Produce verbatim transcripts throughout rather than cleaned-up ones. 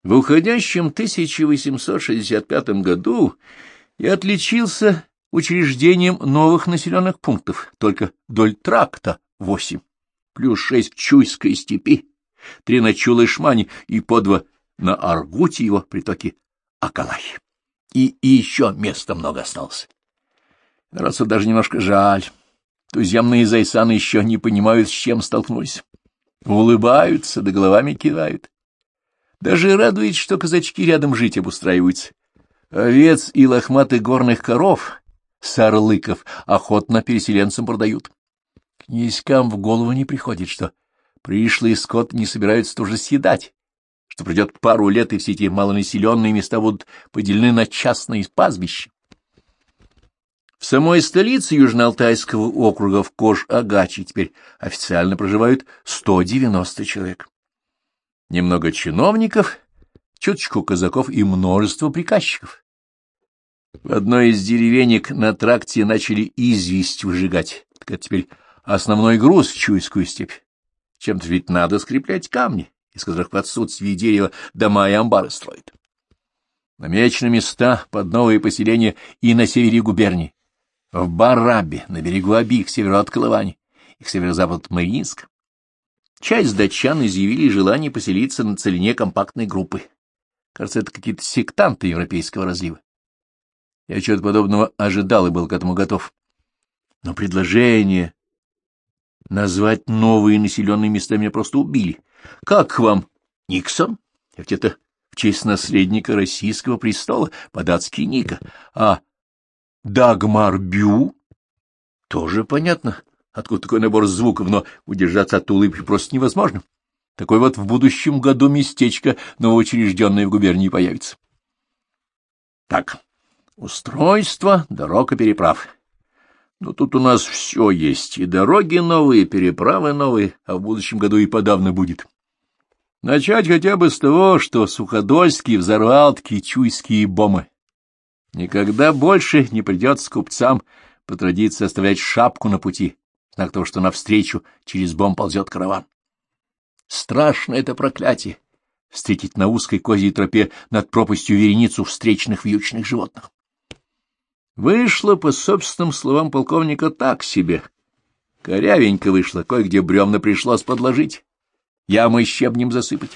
В уходящем тысяча восемьсот шестьдесят пятом году я отличился учреждением новых населенных пунктов, только вдоль тракта восемь, плюс шесть в Чуйской степи, три на Чулышмане и по два на Аргуте его притоке Акалай. И, и еще места много осталось. Народцу даже немножко жаль. Туземные зайсаны еще не понимают, с чем столкнулись. Улыбаются, да головами кивают. Даже радует, что казачки рядом жить обустраиваются. Овец и лохматых горных коров, сарлыков, охотно переселенцам продают. Князькам в голову не приходит, что пришлый скот не собираются тоже съедать, что пройдет пару лет, и все эти малонаселенные места будут поделены на частные пастбища. В самой столице Южно-Алтайского округа в Кош-Агаче теперь официально проживают сто девяносто человек. Немного чиновников, чуточку казаков и множество приказчиков. В одной из деревенек на тракте начали известь выжигать. Так это теперь основной груз в Чуйскую степь. Чем-то ведь надо скреплять камни, из которых в отсутствии дерева дома и амбары строят. Намечены места под новые поселения и на севере губернии. В Барабе, на берегу Аби, к северу от Колывани, и к северо-западу от Мариинска. Часть датчан изъявили желание поселиться на целине компактной группы. Кажется, это какие-то сектанты европейского разлива. Я чего-то подобного ожидал и был к этому готов. Но предложение назвать новые населенные места меня просто убили. Как вам Никсон? Ведь это в честь наследника российского престола, по-датски Ника. А Дагмар Бю? Тоже понятно, откуда такой набор звуков, но удержаться от улыбки просто невозможно. Такой вот в будущем году местечко новоучрежденное в губернии появится. Так, устройство дорог и переправ. Ну, тут у нас все есть, и дороги новые, и переправы новые, а в будущем году и подавно будет. Начать хотя бы с того, что Суходольский взорвал такие чуйские бомбы. Никогда больше не придется купцам по традиции оставлять шапку на пути, знак того, что навстречу через бом ползет караван. Страшно это проклятие — встретить на узкой козьей тропе над пропастью вереницу встречных вьючных животных. Вышло, по собственным словам полковника, так себе. Корявенько вышло, кое-где бревна пришлось подложить, ямы щебнем засыпать.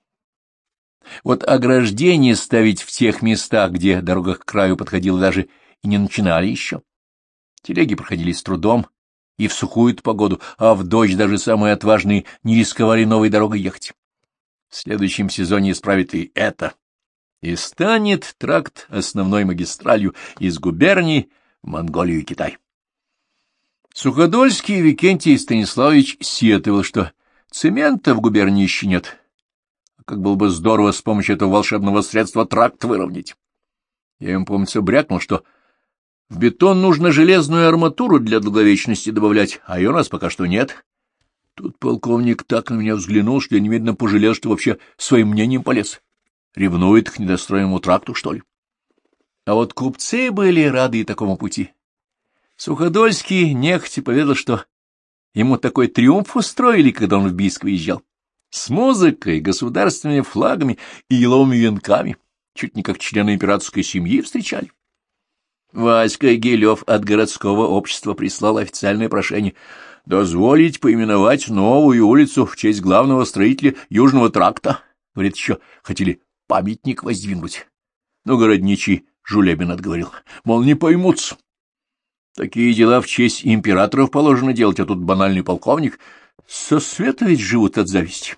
Вот ограждение ставить в тех местах, где дорога к краю подходила, даже и не начинали еще. Телеги проходили с трудом и в сухую погоду, а в дождь даже самые отважные не рисковали новой дорогой ехать. В следующем сезоне исправит и это, и станет тракт основной магистралью из губернии в Монголию и Китай. Суходольский Викентий Станиславович сетовал, что цемента в губернии еще нет. Как было бы здорово с помощью этого волшебного средства тракт выровнять. Я ему, помнится, брякнул, что в бетон нужно железную арматуру для долговечности добавлять, а ее у нас пока что нет. Тут полковник так на меня взглянул, что я немедленно пожалел, что вообще своим мнением полез. Ревнует к недостроенному тракту, что ли? А вот купцы были рады и такому пути. Суходольский нехотя поведал, что ему такой триумф устроили, когда он в Бийск выезжал. С музыкой, государственными флагами и еловыми венками, чуть не как члены императорской семьи встречали. Васька Гелев от городского общества прислал официальное прошение дозволить поименовать новую улицу в честь главного строителя Южного тракта. Говорит, еще хотели памятник воздвигнуть. Но городничий Жулебин отговорил, мол, не поймутся. Такие дела в честь императоров положено делать, а тут банальный полковник. Со света ведь живут от зависти.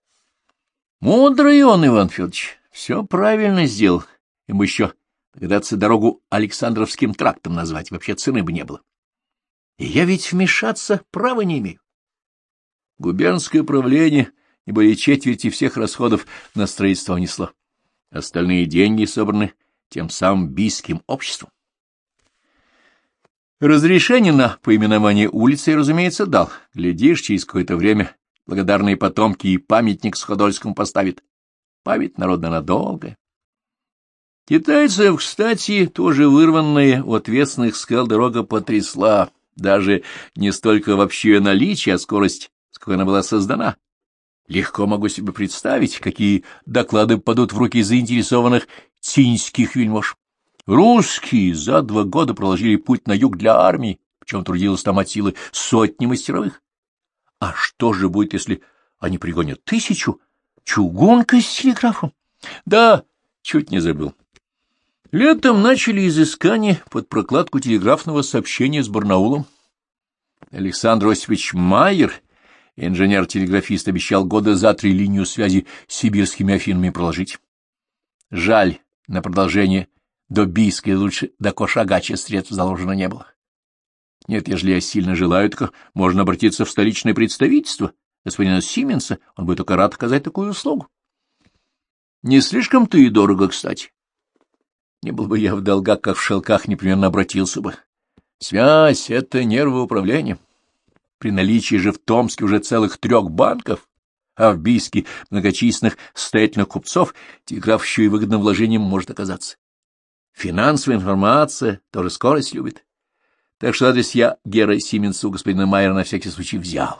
Мудрый он, Иван Федорович, все правильно сделал. Ему еще догадаться дорогу Александровским трактом назвать, вообще цены бы не было. И я ведь вмешаться права не имею. Губернское правление не более четверти всех расходов на строительство внесло. Остальные деньги собраны тем самым бийским обществом. Разрешение на поименование улицы, разумеется, дал. Глядишь, через какое-то время благодарные потомки и памятник Суходольскому поставят. Память народа надолго. Китайцев, кстати, тоже вырванная у ответственных скал дорога потрясла. Даже не столько вообще ее наличие, а скорость, с какой она была создана. Легко могу себе представить, какие доклады падут в руки заинтересованных цинских вельмож. Русские за два года проложили путь на юг для армии, причем трудилось там от силы сотни мастеровых. А что же будет, если они пригонят тысячу чугункой с телеграфом? Да, чуть не забыл. Летом начали изыскания под прокладку телеграфного сообщения с Барнаулом. Александр Осипович Майер, инженер-телеграфист, обещал года за три линию связи с сибирскими Афинами проложить. Жаль, на продолжение до Бийска и лучше до Кошагача средств заложено не было. Нет, ежели я сильно желаю, так можно обратиться в столичное представительство господина Сименса, он будет только рад оказать такую услугу. Не слишком-то и дорого, кстати. Не был бы я в долгах, как в шелках, непременно обратился бы. Связь — это нервоуправление. При наличии же в Томске уже целых трех банков, а в Бийске многочисленных состоятельных купцов, телеграф еще и выгодным вложением может оказаться. Финансовая информация тоже скорость любит. Так что адрес я Гера Сименса у господина Майера на всякий случай взял.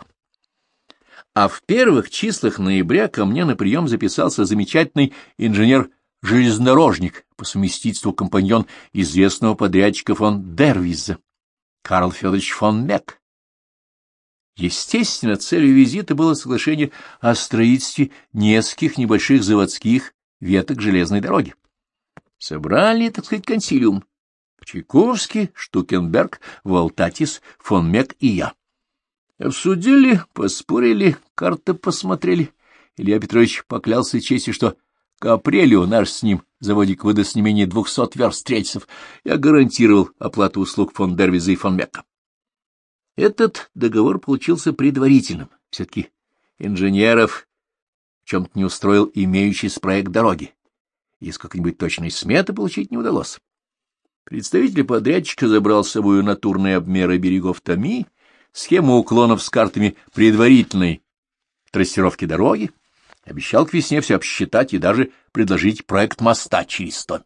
А в первых числах ноября ко мне на прием записался замечательный инженер-железнодорожник, по совместительству компаньон известного подрядчика фон Дервиза, Карл Федорович фон Мек. Естественно, целью визита было соглашение о строительстве нескольких небольших заводских веток железной дороги. Собрали, так сказать, консилиум. Чайковский, Штукенберг, Валтатис, фон Мек и я. Обсудили, поспорили, карты посмотрели. Илья Петрович поклялся честью, что к апрелю наш с ним заводик выдаст не менее двухсот верст рельсов. Я гарантировал оплату услуг фон Дервиза и фон Мека. Этот договор получился предварительным. Все-таки инженеров в чем-то не устроил имеющийся проект дороги. И сколько-нибудь точной сметы получить не удалось. Представитель подрядчика забрал с собой натурные обмеры берегов Томи, схему уклонов с картами предварительной трассировки дороги, обещал к весне все обсчитать и даже предложить проект моста через Томь.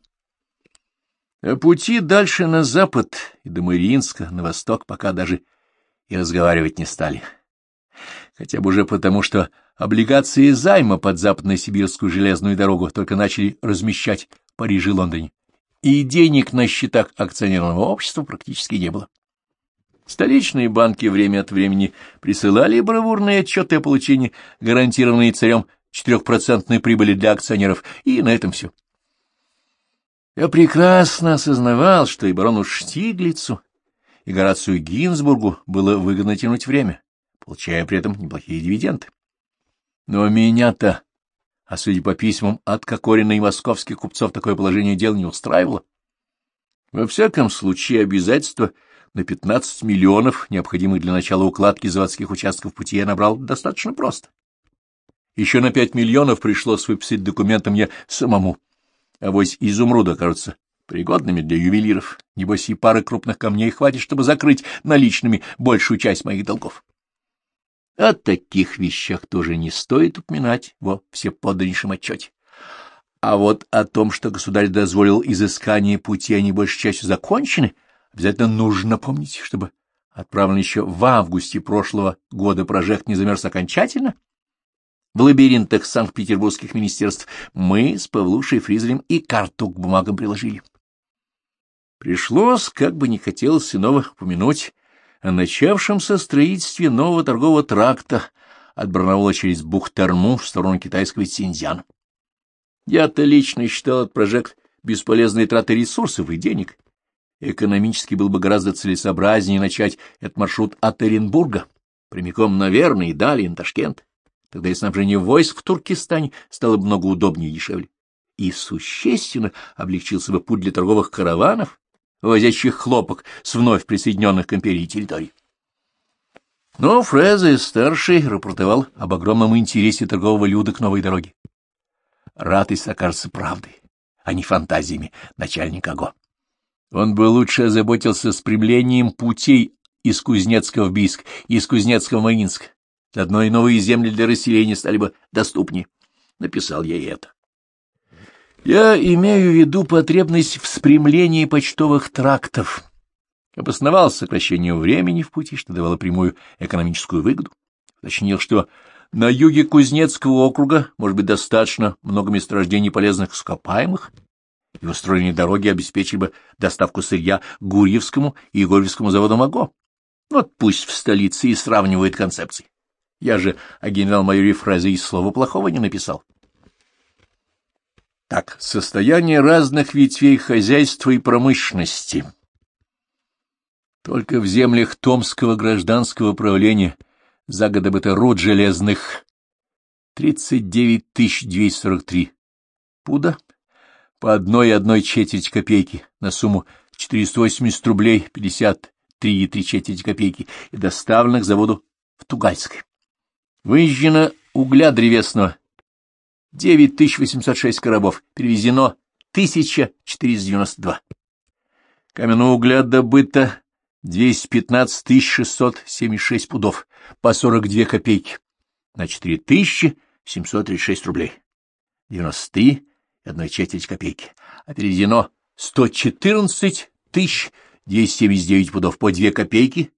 О пути дальше на запад и до Мариинска, на восток, пока даже и разговаривать не стали. Хотя бы уже потому, что облигации займа под западно-сибирскую железную дорогу только начали размещать в Париже и Лондоне, и денег на счетах акционерного общества практически не было. Столичные банки время от времени присылали бравурные отчеты о получении гарантированной царем четырехпроцентной прибыли для акционеров, и на этом все. Я прекрасно осознавал, что и барону Штиглицу, и Горацию Гинзбургу было выгодно тянуть время, получая при этом неплохие дивиденды. Но меня-то, а судя по письмам от Кокорина и московских купцов, такое положение дел не устраивало. Во всяком случае, обязательства на пятнадцать миллионов, необходимых для начала укладки заводских участков пути, я набрал достаточно просто. Еще на пять миллионов пришлось выписать документы мне самому. Авось изумруда окажутся пригодными для ювелиров. Небось, и пары крупных камней хватит, чтобы закрыть наличными большую часть моих долгов. О таких вещах тоже не стоит упоминать во всеподданнейшем отчете. А вот о том, что государь дозволил изыскание пути, они большей частью закончены, обязательно нужно помнить, чтобы отправленный еще в августе прошлого года прожект не замерз окончательно. В лабиринтах санкт-петербургских министерств мы с Павлушей Фризелем и карту к бумагам приложили. Пришлось, как бы не хотелось иного упомянуть, о начавшемся строительстве нового торгового тракта от Барнаула через Бухтарму в сторону китайского Цинцзяна. Я-то лично считал этот проект бесполезной тратой ресурсов и денег. Экономически было бы гораздо целесообразнее начать этот маршрут от Оренбурга, прямиком на Верный и далее на Ташкент. Тогда и снабжение войск в Туркестане стало бы много удобнее и дешевле. И существенно облегчился бы путь для торговых караванов, возящих хлопок с вновь присоединенных к империи территорий. Но Фрезе-старший рапортовал об огромном интересе торгового люда к новой дороге. Радость окажется правдой, а не фантазиями начальника ГО. Он бы лучше озаботился спрямлением путей из Кузнецка в Бийск и из Кузнецка в Мариинск. Заодно и новые земли для расселения стали бы доступнее. Написал я и это. Я имею в виду потребность в спрямлении почтовых трактов. Обосновал сокращение времени в пути, что давало прямую экономическую выгоду. Уточнил, что На юге Кузнецкого округа может быть достаточно много месторождений полезных ископаемых, и устроенные дороги обеспечили бы доставку сырья Гурьевскому и Егорьевскому заводам АГО. Вот пусть в столице и сравнивает концепции. Я же о генерал-майоре Фрезе и слова плохого не написал. Так, состояние разных ветвей хозяйства и промышленности. Только в землях Томского гражданского правления за год добыто руд железных тридцать девять тысяч двести сорок три пуда по одной и одной четверть копейки на сумму четыреста восемьдесят рублей пятьдесят три и три четверти копейки и доставлено к заводу в Тугальск. Выезжено угля древесного девять тысяч восемьсот шесть коробов, перевезено тысяча четыреста девяносто два. Каменного угля добыто двести пятнадцать тысяч шестьсот семьдесят шесть пудов по сорок две копейки на четыре тысячи семьсот тридцать шесть рублей, девяносто три и одной четверть копейки, а перевезено сто четырнадцать тысяч двести семьдесят девять пудов по две копейки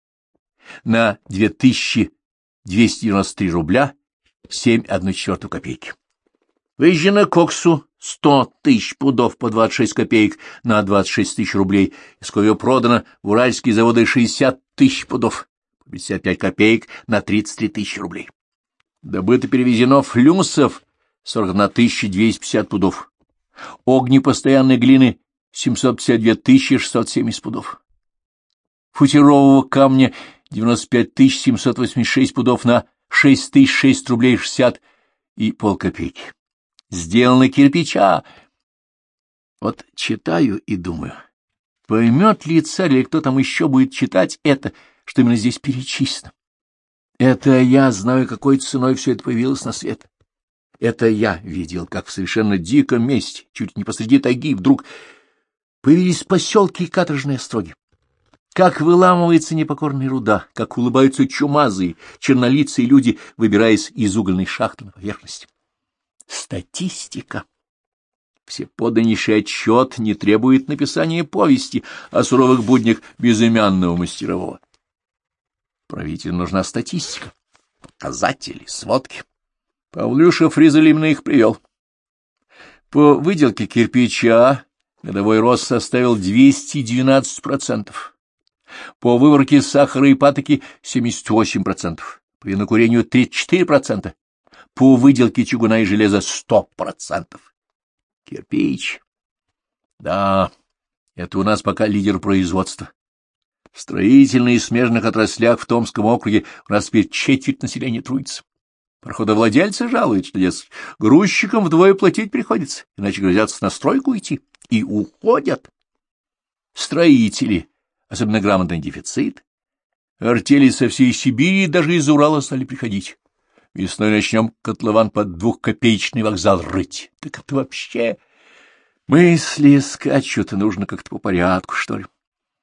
на две тысячи двести девяносто три рубля семь и одну четвертую копейки. Выезжено коксу сто тысяч пудов по двадцать шесть копеек на двадцать шесть тысяч рублей, из коего продано в уральские заводы шестьдесят тысяч пудов по пятьдесят пять копеек на тридцать три тысячи рублей. Добыто перевезено флюсов сорок одна тысяча двести пятьдесят пудов, огнепостоянной глины семьсот пятьдесят две тысячи шестьсот семьдесят пудов, футирового камня девяносто пять тысяч семьсот восемьдесят шесть пудов на шесть тысяч шесть рублей шестьдесят и полкопейки. Сделано кирпича. Вот читаю и думаю, поймет ли царь или кто там еще будет читать это, что именно здесь перечислено. Это я знаю, какой ценой все это появилось на свет. Это я видел, как в совершенно диком месте, чуть не посреди тайги, вдруг появились поселки и каторжные остроги. Как выламывается непокорная руда, как улыбаются чумазые, чернолицые люди, выбираясь из угольной шахты на поверхность. Статистика. Всеподданнейший отчет не требует написания повести о суровых буднях безымянного мастерового. Правителю нужна статистика, показатели, сводки. Павлюша Фризель именно их привел. По выделке кирпича годовой рост составил двести двенадцать процентов. По выворке сахара и патоки семьдесят восемь процентов, по винокурению тридцать четыре процента, по выделке чугуна и железа сто процентов. Кирпич. Да, это у нас пока лидер производства. В строительных и смежных отраслях в Томском округе у нас теперь четверть населения трудится. Пароходовладельцы жалуют, что, дескать, грузчикам вдвое платить приходится, иначе грозятся на стройку идти. И уходят. Строители, особенно грамотный дефицит. Артели со всей Сибири и даже из Урала стали приходить. Весной начнем котлован под двухкопеечный вокзал рыть. Так это вообще... Мысли скачут, и нужно как-то по порядку, что ли.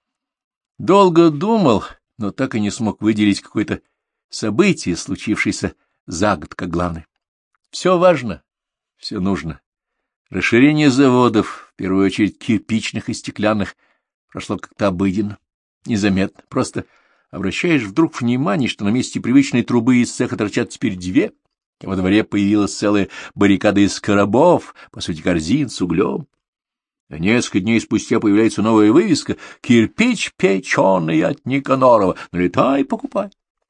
Долго думал, но так и не смог выделить какое-то событие, случившееся за год, как главное. Все важно, все нужно. Расширение заводов, в первую очередь кирпичных и стеклянных, прошло как-то обыденно, незаметно. Просто обращаешь вдруг внимание, что на месте привычной трубы из цеха торчат теперь две, а во дворе появилась целая баррикада из коробов, по сути, корзин с углем. А несколько дней спустя появляется новая вывеска «Кирпич печеный от Никанорова. Налетай, покупай».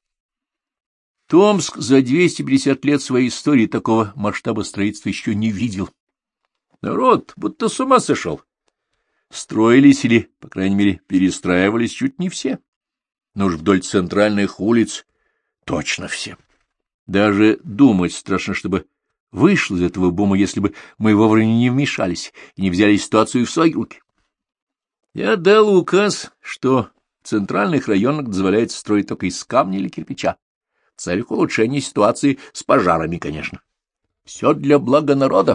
Томск за двести пятьдесят лет своей истории такого масштаба строительства еще не видел. Народ будто с ума сошел. Строились или, по крайней мере, перестраивались чуть не все. Но уж вдоль центральных улиц точно все. Даже думать страшно, чтобы вышло из этого бума, если бы мы вовремя не вмешались и не взяли ситуацию в свои руки. Я дал указ, что в центральных районах дозволяется строить только из камня или кирпича. В целях улучшения ситуации с пожарами, конечно. Все для блага народа.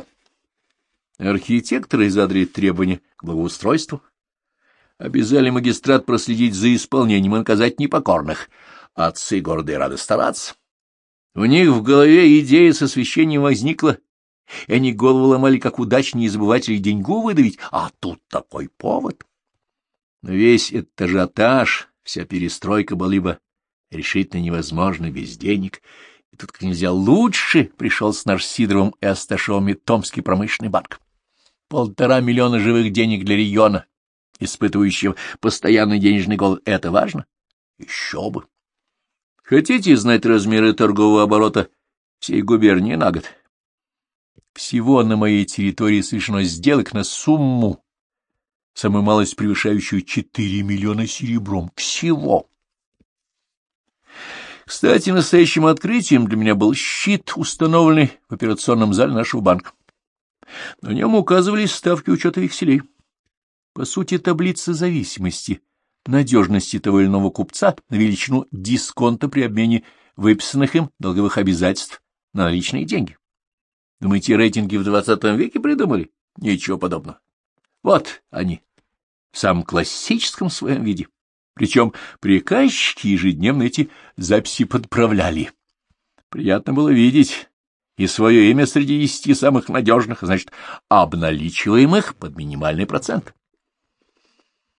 Архитекторы задрали требования к благоустройству. Обязали магистрат проследить за исполнением и наказать непокорных. Отцы города и рады стараться. У них в голове идея с освещением возникла, и они голову ломали, как удачнее забывать ли деньгу выдавить, а тут такой повод. Но весь этот ажиотаж, вся перестройка была бы решительно невозможна без денег, И тут как нельзя лучше пришелся наш Сидоровым и Асташовыми Томский промышленный банк. Полтора миллиона живых денег для региона, испытывающего постоянный денежный голод. Это важно? Еще бы. Хотите знать размеры торгового оборота всей губернии на год? Всего на моей территории совершено сделок на сумму, самую малость превышающую четыре миллиона серебром. Всего. Кстати, настоящим открытием для меня был щит, установленный в операционном зале нашего банка. На нем указывались ставки учета векселей. По сути, таблица зависимости, надежности того или иного купца на величину дисконта при обмене выписанных им долговых обязательств на наличные деньги. Думаете, рейтинги в двадцатом веке придумали? Ничего подобного. Вот они, в самом классическом своем виде. Причем приказчики ежедневно эти записи подправляли. Приятно было видеть и свое имя среди десяти самых надежных, значит, обналичиваемых под минимальный процент.